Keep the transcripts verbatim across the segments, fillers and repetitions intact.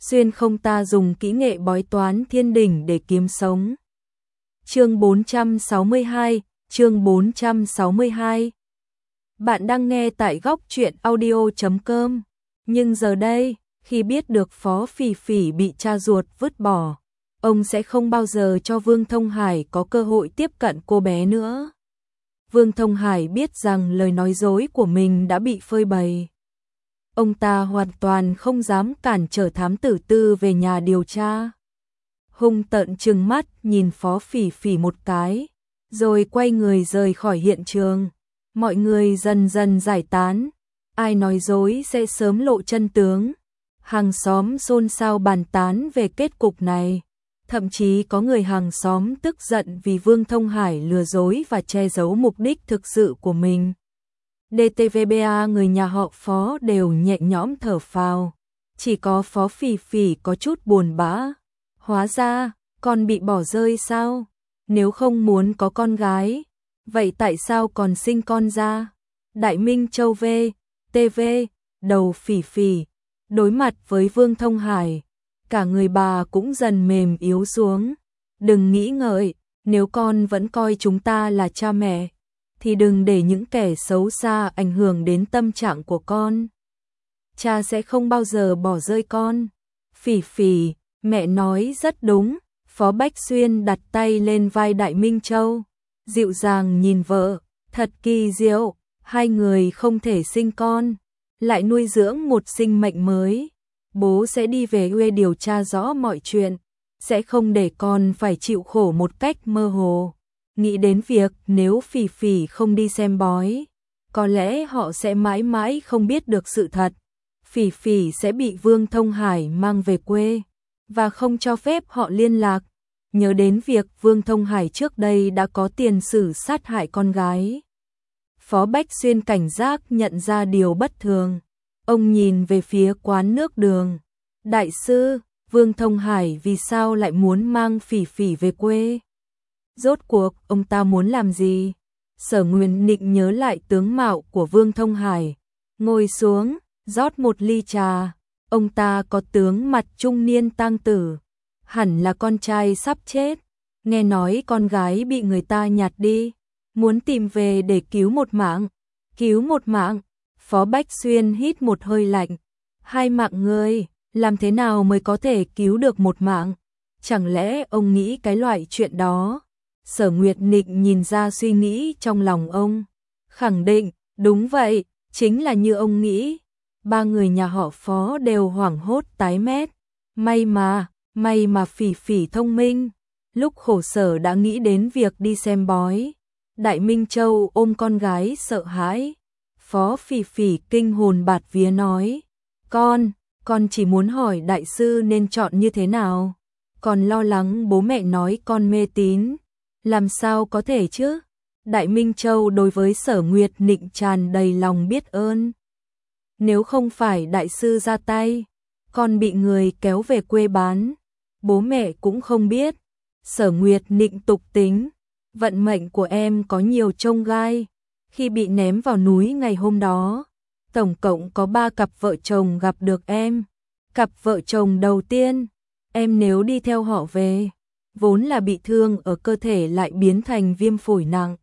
Xuyên không ta dùng kỹ nghệ bói toán thiên đỉnh để kiếm sống. Chương bốn trăm sáu mươi hai, chương bốn trăm sáu mươi hai. Bạn đang nghe tại góc truyện audio chấm com. Nhưng giờ đây, khi biết được Phó Phỉ Phỉ bị cha ruột vứt bỏ, ông sẽ không bao giờ cho Vương Thông Hải có cơ hội tiếp cận cô bé nữa. Vương Thông Hải biết rằng lời nói dối của mình đã bị phơi bày. Ông ta hoàn toàn không dám cản trở thám tử Tư về nhà điều tra. Hung tợn trừng mắt nhìn Phó Phỉ Phỉ một cái, rồi quay người rời khỏi hiện trường. Mọi người dần dần giải tán, ai nói dối sẽ sớm lộ chân tướng. Hàng xóm xôn xao bàn tán về kết cục này. Thậm chí có người hàng xóm tức giận vì Vương Thông Hải lừa dối và che giấu mục đích thực sự của mình. đê tê vê bê a người nhà họ Phó đều nhẹ nhõm thở phào. Chỉ có Phó Phỉ Phỉ có chút buồn bã. Hóa ra, con bị bỏ rơi sao? Nếu không muốn có con gái, vậy tại sao còn sinh con ra? Đại Minh Châu V, tê vê, đầu Phỉ Phỉ, đối mặt với Vương Thông Hải, cả người bà cũng dần mềm yếu xuống. Đừng nghĩ ngợi, nếu con vẫn coi chúng ta là cha mẹ, thì đừng để những kẻ xấu xa ảnh hưởng đến tâm trạng của con. Cha sẽ không bao giờ bỏ rơi con. Phỉ Phỉ, mẹ nói rất đúng. Phó Bách Xuyên đặt tay lên vai Đại Minh Châu, dịu dàng nhìn vợ, thật kỳ diệu, hai người không thể sinh con, lại nuôi dưỡng một sinh mệnh mới. Bố sẽ đi về quê điều tra rõ mọi chuyện, sẽ không để con phải chịu khổ một cách mơ hồ. Nghĩ đến việc nếu Phỉ Phỉ không đi xem bói, có lẽ họ sẽ mãi mãi không biết được sự thật. Phỉ Phỉ sẽ bị Vương Thông Hải mang về quê và không cho phép họ liên lạc. Nhớ đến việc Vương Thông Hải trước đây đã có tiền sử sát hại con gái, Phó Bách Xuyên cảnh giác nhận ra điều bất thường. Ông nhìn về phía quán nước đường. Đại sư, Vương Thông Hải vì sao lại muốn mang Phỉ Phỉ về quê? Rốt cuộc, ông ta muốn làm gì? Sở Nguyên Nịnh nhớ lại tướng mạo của Vương Thông Hải. Ngồi xuống, rót một ly trà. Ông ta có tướng mặt trung niên tang tử. Hẳn là con trai sắp chết. Nghe nói con gái bị người ta nhặt đi. Muốn tìm về để cứu một mạng. Cứu một mạng. Phó Bách Xuyên hít một hơi lạnh. Hai mạng người, làm thế nào mới có thể cứu được một mạng? Chẳng lẽ ông nghĩ cái loại chuyện đó? Sở Nguyệt Nịnh nhìn ra suy nghĩ trong lòng ông. Khẳng định, đúng vậy, chính là như ông nghĩ. Ba người nhà họ Phó đều hoảng hốt tái mét. May mà, may mà Phỉ Phỉ thông minh. Lúc khổ sở đã nghĩ đến việc đi xem bói. Đại Minh Châu ôm con gái sợ hãi. Phó Phỉ Phỉ kinh hồn bạt vía nói. Con, con chỉ muốn hỏi đại sư nên chọn như thế nào. Còn lo lắng bố mẹ nói con mê tín. Làm sao có thể chứ? Đại Minh Châu đối với Sở Nguyệt Nịnh tràn đầy lòng biết ơn. Nếu không phải đại sư ra tay, con bị người kéo về quê bán, bố mẹ cũng không biết. Sở Nguyệt Nịnh tục tính, vận mệnh của em có nhiều chông gai. Khi bị ném vào núi ngày hôm đó, tổng cộng có ba cặp vợ chồng gặp được em. Cặp vợ chồng đầu tiên, em nếu đi theo họ về, vốn là bị thương ở cơ thể lại biến thành viêm phổi nặng.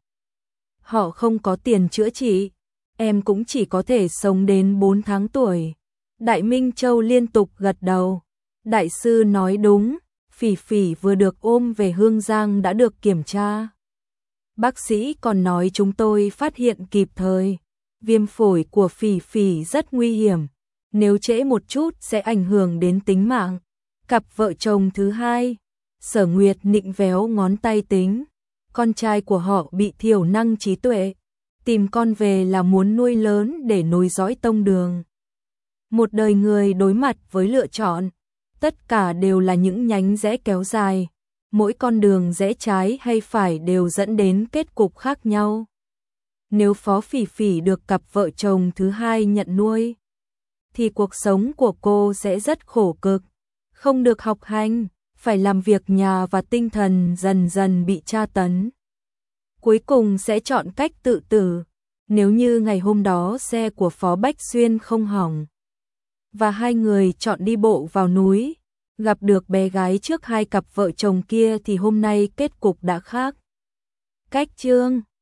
Họ không có tiền chữa trị, em cũng chỉ có thể sống đến bốn tháng tuổi. Đại Minh Châu liên tục gật đầu. Đại sư nói đúng, Phỉ Phỉ vừa được ôm về Hương Giang đã được kiểm tra. Bác sĩ còn nói chúng tôi phát hiện kịp thời. Viêm phổi của Phỉ Phỉ rất nguy hiểm, nếu trễ một chút sẽ ảnh hưởng đến tính mạng. Cặp vợ chồng thứ hai, Sở Nguyệt Nịnh véo ngón tay tính. Con trai của họ bị thiểu năng trí tuệ. Tìm con về là muốn nuôi lớn để nối dõi tông đường. Một đời người đối mặt với lựa chọn, tất cả đều là những nhánh rẽ kéo dài. Mỗi con đường rẽ trái hay phải đều dẫn đến kết cục khác nhau. Nếu Phó Phỉ Phỉ được cặp vợ chồng thứ hai nhận nuôi, thì cuộc sống của cô sẽ rất khổ cực. Không được học hành, phải làm việc nhà và tinh thần dần dần bị tra tấn. Cuối cùng sẽ chọn cách tự tử. Nếu như ngày hôm đó xe của Phó Bách Xuyên không hỏng, và hai người chọn đi bộ vào núi. Gặp được bé gái trước hai cặp vợ chồng kia thì hôm nay kết cục đã khác. Cách chương